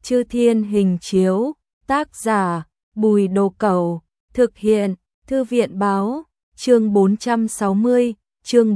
Chư Thiên Hình Chiếu, tác giả Bùi Đồ Cẩu, thực hiện Thư viện Báo, chương 460, chương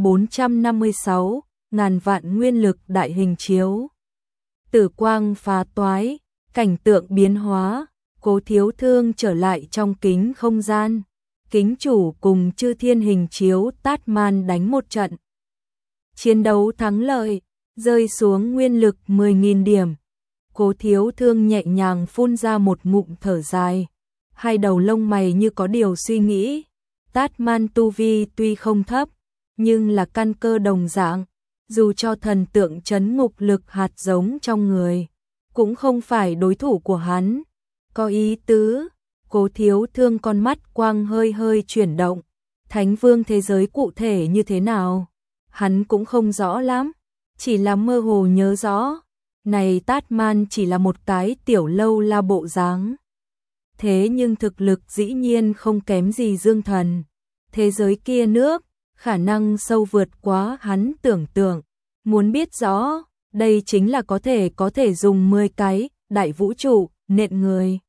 456, ngàn vạn nguyên lực đại hình chiếu. Tử quang phá toái, cảnh tượng biến hóa, Cố Thiếu Thương trở lại trong kính không gian. Kính chủ cùng Chư Thiên Hình Chiếu Tát Man đánh một trận. Chiến đấu thắng lợi, rơi xuống nguyên lực 10.000 điểm. Cố Thiếu Thương nhẹ nhàng phun ra một ngụm thở dài, hai đầu lông mày như có điều suy nghĩ. Tát Man tu vi tuy không thấp, nhưng là căn cơ đồng dạng, dù cho thần tượng trấn ngục lực hạt giống trong người, cũng không phải đối thủ của hắn. Có ý tứ, Cố Thiếu Thương con mắt quang hơi hơi chuyển động, Thánh Vương thế giới cụ thể như thế nào, hắn cũng không rõ lắm, chỉ là mơ hồ nhớ rõ, này Tát Man chỉ là một cái tiểu lâu la bộ dáng. Thế nhưng thực lực dĩ nhiên không kém gì Dương Thần, thế giới kia nước, khả năng sâu vượt quá hắn tưởng tượng. Muốn biết rõ, đây chính là có thể dùng 10 cái đại vũ trụ nện người.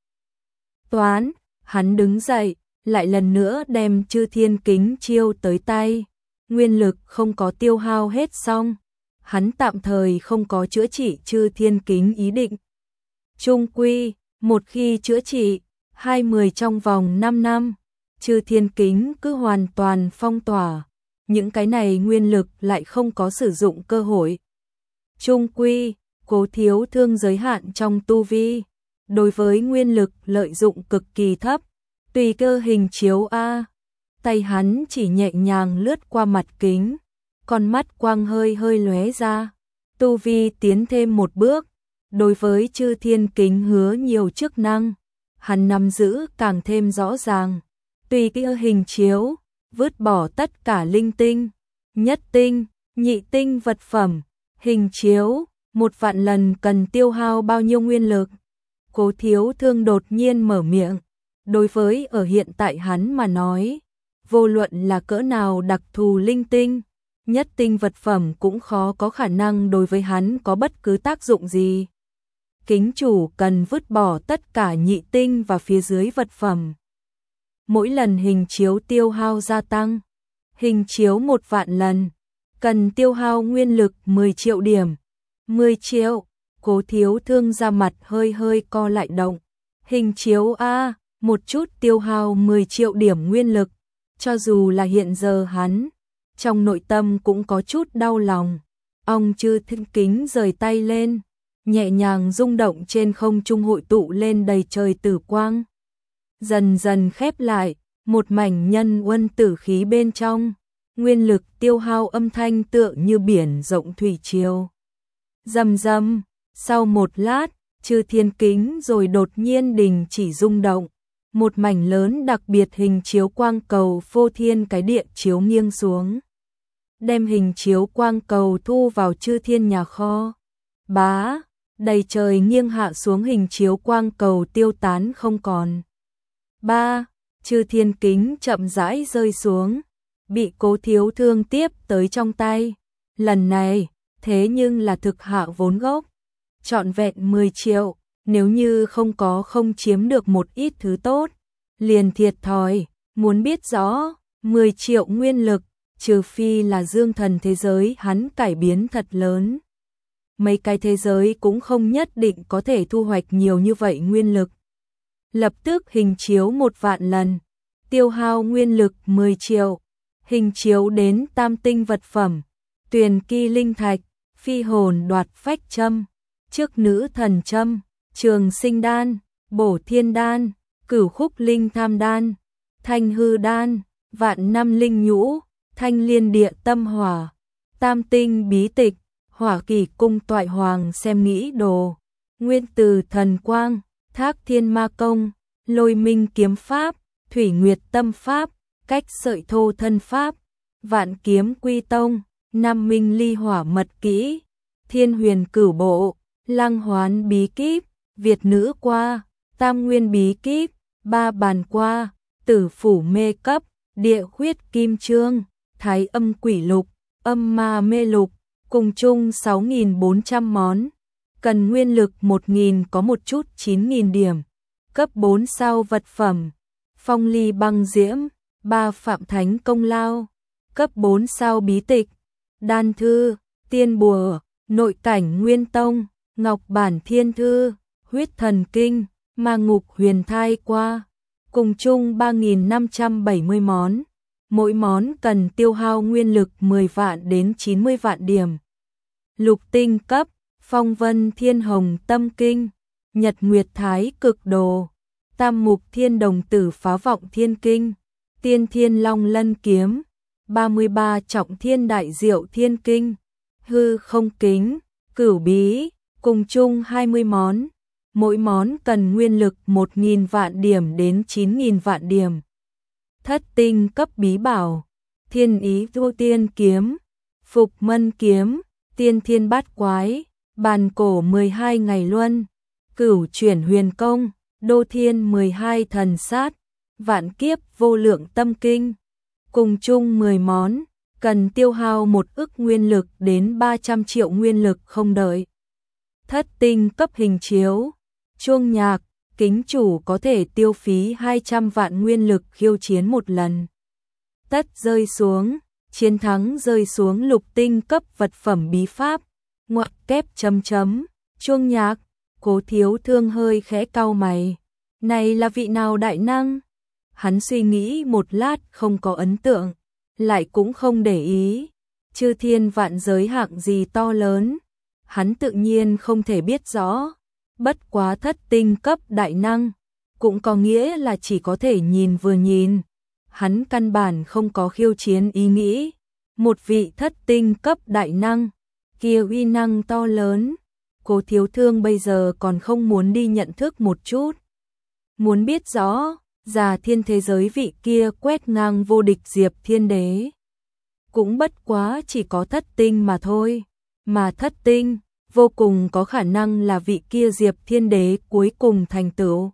Toán, hắn đứng dậy, lại lần nữa đem Chư Thiên Kính chiêu tới tay. Nguyên lực không có tiêu hao hết xong, hắn tạm thời không có chữa trị Chư Thiên Kính ý định. Trung quy, một khi chữa trị, 20 trong vòng 5 năm, Chư Thiên Kính cứ hoàn toàn phong tỏa, những cái này nguyên lực lại không có sử dụng cơ hội. Trung quy, Cố Thiếu Thương giới hạn trong tu vi, đối với nguyên lực lợi dụng cực kỳ thấp, tùy cơ hình chiếu A. Tay hắn chỉ nhẹ nhàng lướt qua mặt kính, con mắt quang hơi hơi lóe ra, tu vi tiến thêm một bước, đối với Chư Thiên Kính hứa nhiều chức năng, hắn nắm giữ càng thêm rõ ràng, tùy cơ hình chiếu, vứt bỏ tất cả linh tinh, nhất tinh, nhị tinh vật phẩm, hình chiếu, 1.000 lần cần tiêu hao bao nhiêu nguyên lực. Cố Thiếu Thương đột nhiên mở miệng, đối với ở hiện tại hắn mà nói, vô luận là cỡ nào đặc thù linh tinh, nhất tinh vật phẩm cũng khó có khả năng đối với hắn có bất cứ tác dụng gì. Kính chủ cần vứt bỏ tất cả nhị tinh và phía dưới vật phẩm. Mỗi lần hình chiếu tiêu hao gia tăng, hình chiếu 1.000 lần, cần tiêu hao nguyên lực 10 triệu điểm. 10 triệu, Cố Thiếu Thương ra mặt hơi hơi co lại động. Hình chiếu A, một chút tiêu hao 10 triệu điểm nguyên lực, cho dù là hiện giờ hắn, trong nội tâm cũng có chút đau lòng. Ông Chư Thiên Kính rời tay lên, nhẹ nhàng rung động trên không trung hội tụ lên đầy trời tử quang. Dần dần khép lại, một mảnh nhân uân tử khí bên trong, nguyên lực tiêu hao âm thanh tựa như biển rộng thủy triều. Rầm rầm, sau một lát, Chư Thiên Kính rồi đột nhiên đình chỉ rung động, một mảnh lớn đặc biệt hình chiếu quang cầu phô thiên cái địa chiếu nghiêng xuống, đem hình chiếu quang cầu thu vào Chư Thiên nhà kho. Bá, đầy trời nghiêng hạ xuống hình chiếu quang cầu tiêu tán không còn. Ba, Chư Thiên Kính chậm rãi rơi xuống, bị Cố Thiếu Thương tiếp tới trong tay. Lần này, thế nhưng là thực hạ vốn gốc, trọn vẹn 10 triệu, nếu như không chiếm được một ít thứ tốt, liền thiệt thòi. Muốn biết rõ, 10 triệu nguyên lực, trừ phi là Dương Thần thế giới hắn cải biến thật lớn. Mấy cái thế giới cũng không nhất định có thể thu hoạch nhiều như vậy nguyên lực. Lập tức hình chiếu 1.000 lần, tiêu hao nguyên lực 10 triệu, hình chiếu đến tam tinh vật phẩm, tuyền kỳ linh thạch, phi hồn đoạt phách châm, trước nữ thần châm, trường sinh đan, bổ thiên đan, cửu khúc linh tham đan, thanh hư đan, vạn năm linh nhũ, thanh liên địa tâm hỏa, tam tinh bí tịch, hỏa kỳ cung toại hoàng xem nghĩ đồ, nguyên từ thần quang, thác thiên ma công, lôi minh kiếm pháp, thủy nguyệt tâm pháp, cách sợi thô thân pháp, vạn kiếm quy tông, nam minh ly hỏa mật kỹ, thiên huyền cửu bộ, lăng hoán bí kíp, việt nữ qua, tam nguyên bí kíp, ba bàn qua, tử phủ mê cấp, địa huyết kim chương, thái âm quỷ lục, âm ma mê lục, cùng chung 6.400 món. cần nguyên lực 1.000 có một chút 9.000 điểm. Cấp 4 sao vật phẩm, phong ly băng diễm, 3 phạm thánh công lao. Cấp 4 sao bí tịch, đan thư, tiên bùa, nội cảnh nguyên tông, ngọc bản thiên thư, huyết thần kinh, ma ngục huyền thai qua. Cùng chung 3.570 món. Mỗi món cần tiêu hao nguyên lực 10 vạn đến 90 vạn điểm. Lục tinh cấp, phong vân thiên hồng tâm kinh, nhật nguyệt thái cực đồ, tam mục thiên đồng tử phá vọng thiên kinh, tiên thiên long lân kiếm, 33 trọng thiên đại diệu thiên kinh, hư không kính, cửu bí, cùng chung 20 món. Mỗi món cần nguyên lực 1.000 vạn điểm đến 9.000 vạn điểm. Thất tinh cấp bí bảo, thiên ý vô tiên kiếm, phục mân kiếm, tiên thiên bát quái, bàn cổ 12 ngày luân, cửu chuyển huyền công, đô thiên 12 thần sát, vạn kiếp vô lượng tâm kinh. Cùng chung 10 món, cần tiêu hao 1 ức nguyên lực đến 300 triệu nguyên lực không đợi. Thất tinh cấp hình chiếu, chuông nhạc, kính chủ có thể tiêu phí 200 vạn nguyên lực khiêu chiến một lần. Tất rơi xuống, chiến thắng rơi xuống lục tinh cấp vật phẩm bí pháp, ngoặc kép chấm chấm, chuông nhạc. Cố Thiếu Thương hơi khẽ cau mày. Này là vị nào đại năng? Hắn suy nghĩ một lát không có ấn tượng, lại cũng không để ý. Chư thiên vạn giới hạng gì to lớn, hắn tự nhiên không thể biết rõ. Bất quá thất tinh cấp đại năng, cũng có nghĩa là chỉ có thể nhìn vừa nhìn. Hắn căn bản không có khiêu chiến ý nghĩ. Một vị thất tinh cấp đại năng, kia uy năng to lớn. Cố Thiếu Thương bây giờ còn không muốn đi nhận thức một chút. Muốn biết rõ, già thiên thế giới vị kia quét ngang vô địch Diệp Thiên Đế. Cũng bất quá chỉ có thất tinh mà thôi. Mà thất tinh, vô cùng có khả năng là vị kia Diệp Thiên Đế cuối cùng thành tựu.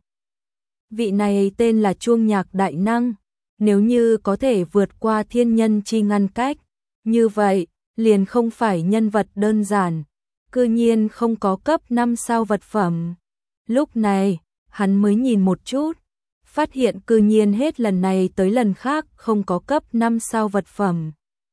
Vị này tên là Chuông Nhạc Đại Năng. Nếu như có thể vượt qua thiên nhân chi ngăn cách, như vậy, liền không phải nhân vật đơn giản. Cư nhiên không có cấp 5 sao vật phẩm. Lúc này, hắn mới nhìn một chút, phát hiện cư nhiên hết lần này tới lần khác không có cấp 5 sao vật phẩm.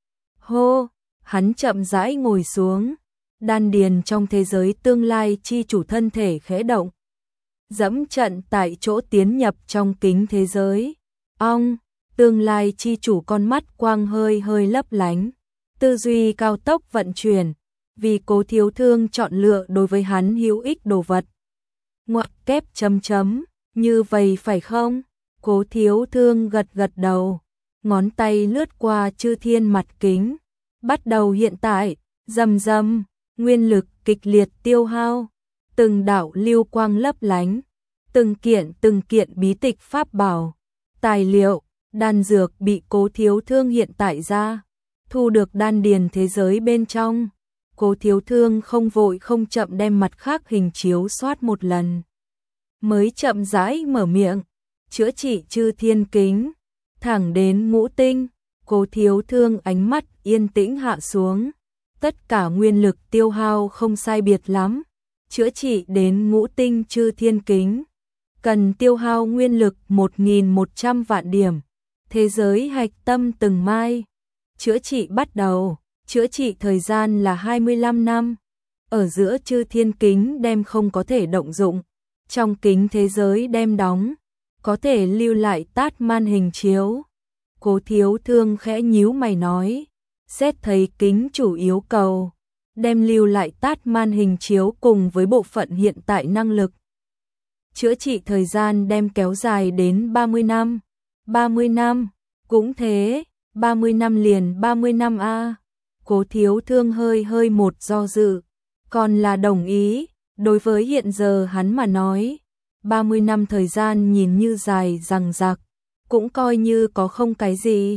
Hô, hắn chậm rãi ngồi xuống, đan điền trong thế giới tương lai chi chủ thân thể khẽ động. Dẫm trận tại chỗ tiến nhập trong kính thế giới. Ong, tương lai chi chủ con mắt quang hơi hơi lấp lánh, tư duy cao tốc vận chuyển. Vì Cố Thiếu Thương chọn lựa đối với hắn hữu ích đồ vật. Ngoặc kép chấm chấm, như vậy phải không? Cố Thiếu Thương gật gật đầu, ngón tay lướt qua chư thiên mặt kính. Bắt đầu hiện tại, rầm rầm, nguyên lực kịch liệt tiêu hao, từng đạo lưu quang lấp lánh, từng kiện bí tịch pháp bảo, tài liệu, đan dược bị Cố Thiếu Thương hiện tại ra, thu được đan điền thế giới bên trong. Cố Thiếu Thương không vội không chậm đem mặt khác hình chiếu soát một lần. Mới chậm rãi mở miệng, chữa trị chư thiên kính, thẳng đến ngũ tinh. Cố Thiếu Thương ánh mắt yên tĩnh hạ xuống. Tất cả nguyên lực tiêu hao không sai biệt lắm. Chữa trị đến ngũ tinh chư thiên kính, cần tiêu hao nguyên lực 1.100 vạn điểm. Thế giới hạch tâm từng mai. Chữa trị bắt đầu. Chữa trị thời gian là 25 năm. Ở giữa chư thiên kính đem không có thể động dụng. Trong kính thế giới đem đóng, có thể lưu lại tát man hình chiếu. Cố Thiếu Thương khẽ nhíu mày nói, xét thấy kính chủ yếu cầu, đem lưu lại tát man hình chiếu cùng với bộ phận hiện tại năng lực. Chữa trị thời gian đem kéo dài đến 30 năm. 30 năm, cũng thế, 30 năm liền 30 năm a. Cố Thiếu Thương hơi một do dự, còn là đồng ý. Đối với hiện giờ hắn mà nói, 30 năm thời gian nhìn như dài dằng dặc, cũng coi như có không cái gì.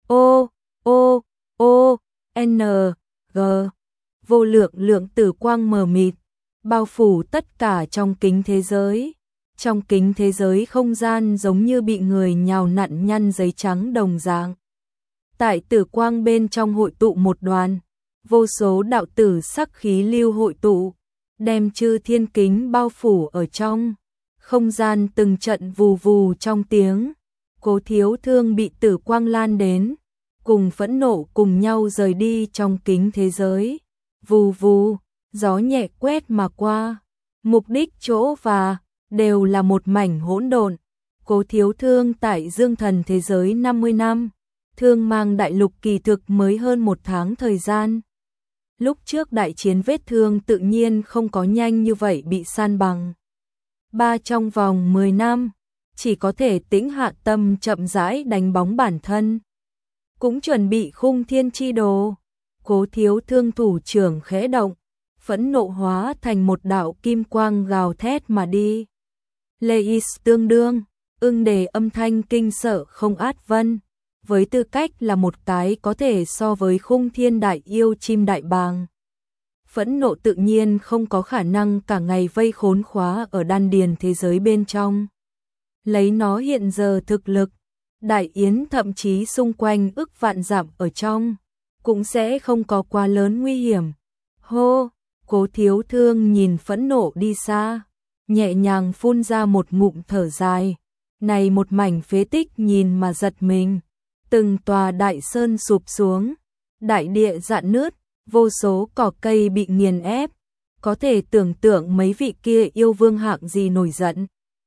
N, G, vô lượng tử quang mờ mịt, bao phủ tất cả trong kính thế giới. Trong kính thế giới không gian giống như bị người nhào nặn nhăn giấy trắng đồng dạng. Tại tử quang bên trong hội tụ một đoàn, vô số đạo tử sắc khí lưu hội tụ, đem chư thiên kính bao phủ ở trong. Không gian từng trận vù vù trong tiếng, Cố Thiếu Thương bị tử quang lan đến, cùng phẫn nộ cùng nhau rời đi trong kính thế giới. Vù vù, gió nhẹ quét mà qua, mục đích chỗ và đều là một mảnh hỗn độn. Cố Thiếu Thương tại Dương Thần thế giới 50 năm, Thương Mang đại lục kỳ thực mới hơn 1 tháng thời gian. Lúc trước đại chiến vết thương tự nhiên không có nhanh như vậy bị san bằng. Trong vòng 10 năm, chỉ có thể tĩnh hạ tâm chậm rãi đánh bóng bản thân. Cũng chuẩn bị khung thiên chi đồ. Cố Thiếu Thương thủ trưởng khẽ động, phẫn nộ hóa thành một đạo kim quang gào thét mà đi. Leis tương đương, ưng đề âm thanh kinh sợ không át vân. Với tư cách là một cái có thể so với khung thiên đại yêu chim đại bàng. Phẫn nộ tự nhiên không có khả năng cả ngày vây khốn khóa ở đan điền thế giới bên trong. Lấy nó hiện giờ thực lực, đại yến thậm chí xung quanh ức vạn dặm ở trong, cũng sẽ không có quá lớn nguy hiểm. Hô, Cố Thiếu Thương nhìn phẫn nộ đi xa, nhẹ nhàng phun ra một ngụm thở dài. Này một mảnh phế tích nhìn mà giật mình, từng tòa đại sơn sụp xuống, đại địa rạn nứt, vô số cỏ cây bị nghiền ép, có thể tưởng tượng mấy vị kia yêu vương hạng gì nổi giận.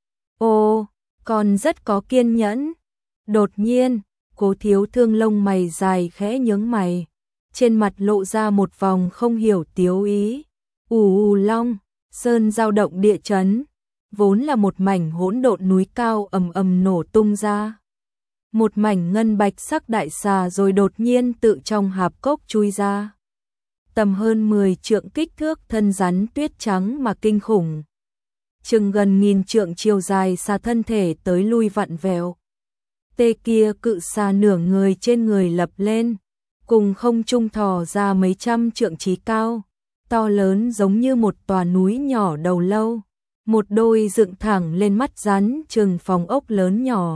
Ô, còn rất có kiên nhẫn. Đột nhiên, Cố Thiếu Thương lông mày dài khẽ nhướng mày, trên mặt lộ ra một vòng không hiểu tiếu ý. Long, sơn dao động địa chấn, vốn là một mảnh hỗn độn núi cao ầm ầm nổ tung ra. Một mảnh ngân bạch sắc đại xà rồi đột nhiên tự trong hạp cốc chui ra. Tầm hơn 10 trượng kích thước thân rắn tuyết trắng mà kinh khủng. Chừng gần 1000 trượng chiều dài xà thân thể tới lui vặn vẹo. Tê kia cự xà nửa người trên người lập lên, cùng không trung thò ra mấy trăm trượng chí cao, to lớn giống như một tòa núi nhỏ đầu lâu. Một đôi dựng thẳng lên mắt rắn chừng phòng ốc lớn nhỏ.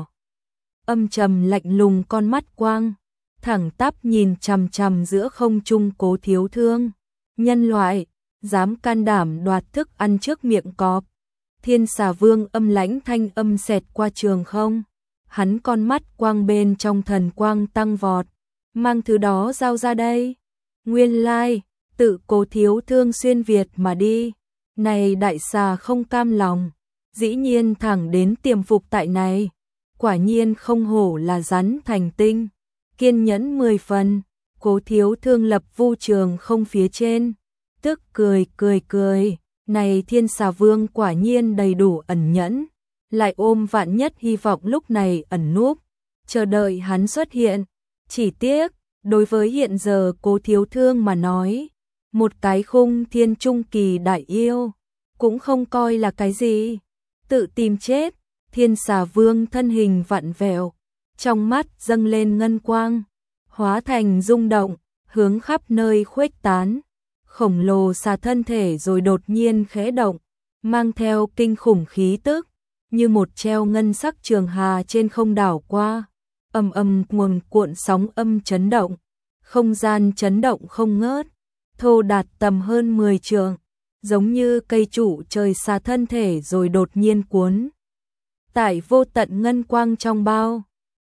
Âm trầm lạnh lùng con mắt quang, thẳng tắp nhìn chằm chằm giữa không trung Cố Thiếu Thương. Nhân loại, dám can đảm đoạt thức ăn trước miệng cọp. Thiên Xà Vương âm lãnh thanh âm xẹt qua trường không. Hắn con mắt quang bên trong thần quang tăng vọt. Mang thứ đó giao ra đây. Nguyên lai, tự Cố Thiếu Thương xuyên Việt mà đi. Này đại xà không cam lòng, dĩ nhiên thẳng đến tiềm phục tại này. Quả nhiên không hổ là rắn thành tinh, kiên nhẫn 10 phần. Cố Thiếu Thương lập vu trường không phía trên, tức cười. Này Thiên Xà Vương quả nhiên đầy đủ ẩn nhẫn, lại ôm vạn nhất hy vọng lúc này ẩn núp, chờ đợi hắn xuất hiện. Chỉ tiếc, đối với hiện giờ Cố Thiếu Thương mà nói, một cái khung thiên trung kỳ đại yêu, cũng không coi là cái gì. Tự tìm chết. Thiên Xà Vương thân hình vặn vẹo, trong mắt dâng lên ngân quang, hóa thành rung động, hướng khắp nơi khuếch tán. Khổng lồ xà thân thể rồi đột nhiên khẽ động, mang theo kinh khủng khí tức, như một treo ngân sắc trường hà trên không đảo qua. Ầm cuồn cuộn sóng âm chấn động, không gian chấn động không ngớt, thô đạt tầm hơn 10 trượng, giống như cây trụ trời xà thân thể rồi đột nhiên cuốn. Tại vô tận ngân quang trong bao,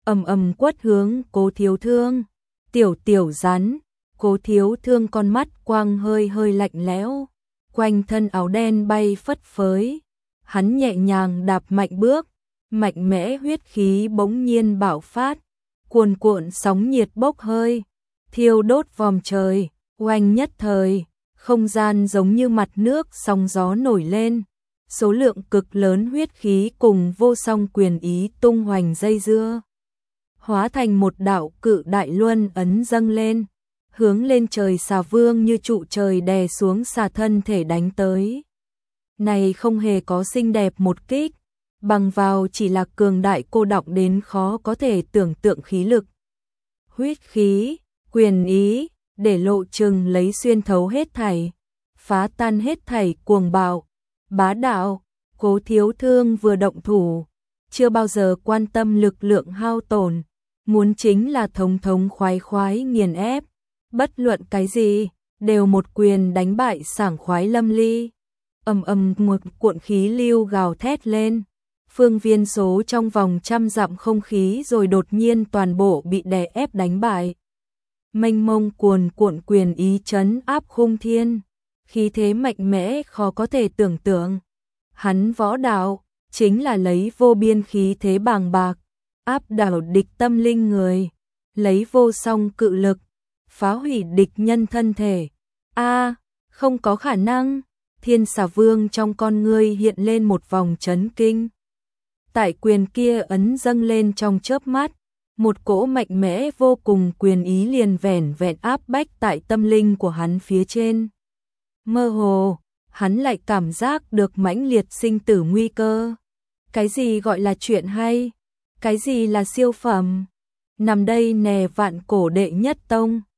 ầm quất hướng Cố Thiếu Thương. Tiểu rắn, Cố Thiếu Thương con mắt quang hơi lạnh lẽo, quanh thân áo đen bay phất phới. Hắn nhẹ nhàng đạp mạnh bước, mạnh mẽ huyết khí bỗng nhiên bạo phát, cuồn cuộn sóng nhiệt bốc hơi, thiêu đốt vòm trời, oanh nhất thời, không gian giống như mặt nước sóng gió nổi lên. Số lượng cực lớn huyết khí cùng vô song quyền ý tung hoành dây dưa, hóa thành một đạo cự đại luân ấn dâng lên, hướng lên trời. Xà Vương như trụ trời đè xuống xà thân thể đánh tới. Này không hề có xinh đẹp một kích, bằng vào chỉ là cường đại cô đọng đến khó có thể tưởng tượng khí lực. Huyết khí, quyền ý, để lộ chừng lấy xuyên thấu hết thảy, phá tan hết thảy cuồng bạo, bá đạo. Cố Thiếu Thương vừa động thủ, chưa bao giờ quan tâm lực lượng hao tổn, muốn chính là thống khoái nghiền ép, bất luận cái gì, đều một quyền đánh bại sảng khoái lâm ly. Một cuộn khí lưu gào thét lên. Phương viên số trong vòng 100 dặm không khí rồi đột nhiên toàn bộ bị đè ép đánh bại. Mênh mông cuồn cuộn quyền ý trấn áp khung thiên, khí thế mạnh mẽ khó có thể tưởng tượng. Hắn võ đạo chính là lấy vô biên khí thế bàng bạc, áp đảo địch tâm linh người, lấy vô song cự lực, phá hủy địch nhân thân thể. Không có khả năng. Thiên Xà Vương trong con ngươi hiện lên một vòng chấn kinh. Tại quyền kia ấn dâng lên trong chớp mắt, một cỗ mạnh mẽ vô cùng quyền ý liền vẻn vẹn áp bách tại tâm linh của hắn phía trên. Mơ hồ, hắn lại cảm giác được mãnh liệt sinh tử nguy cơ. Cái gì gọi là chuyện hay? Cái gì là siêu phẩm? Nằm đây nè vạn cổ đệ nhất tông.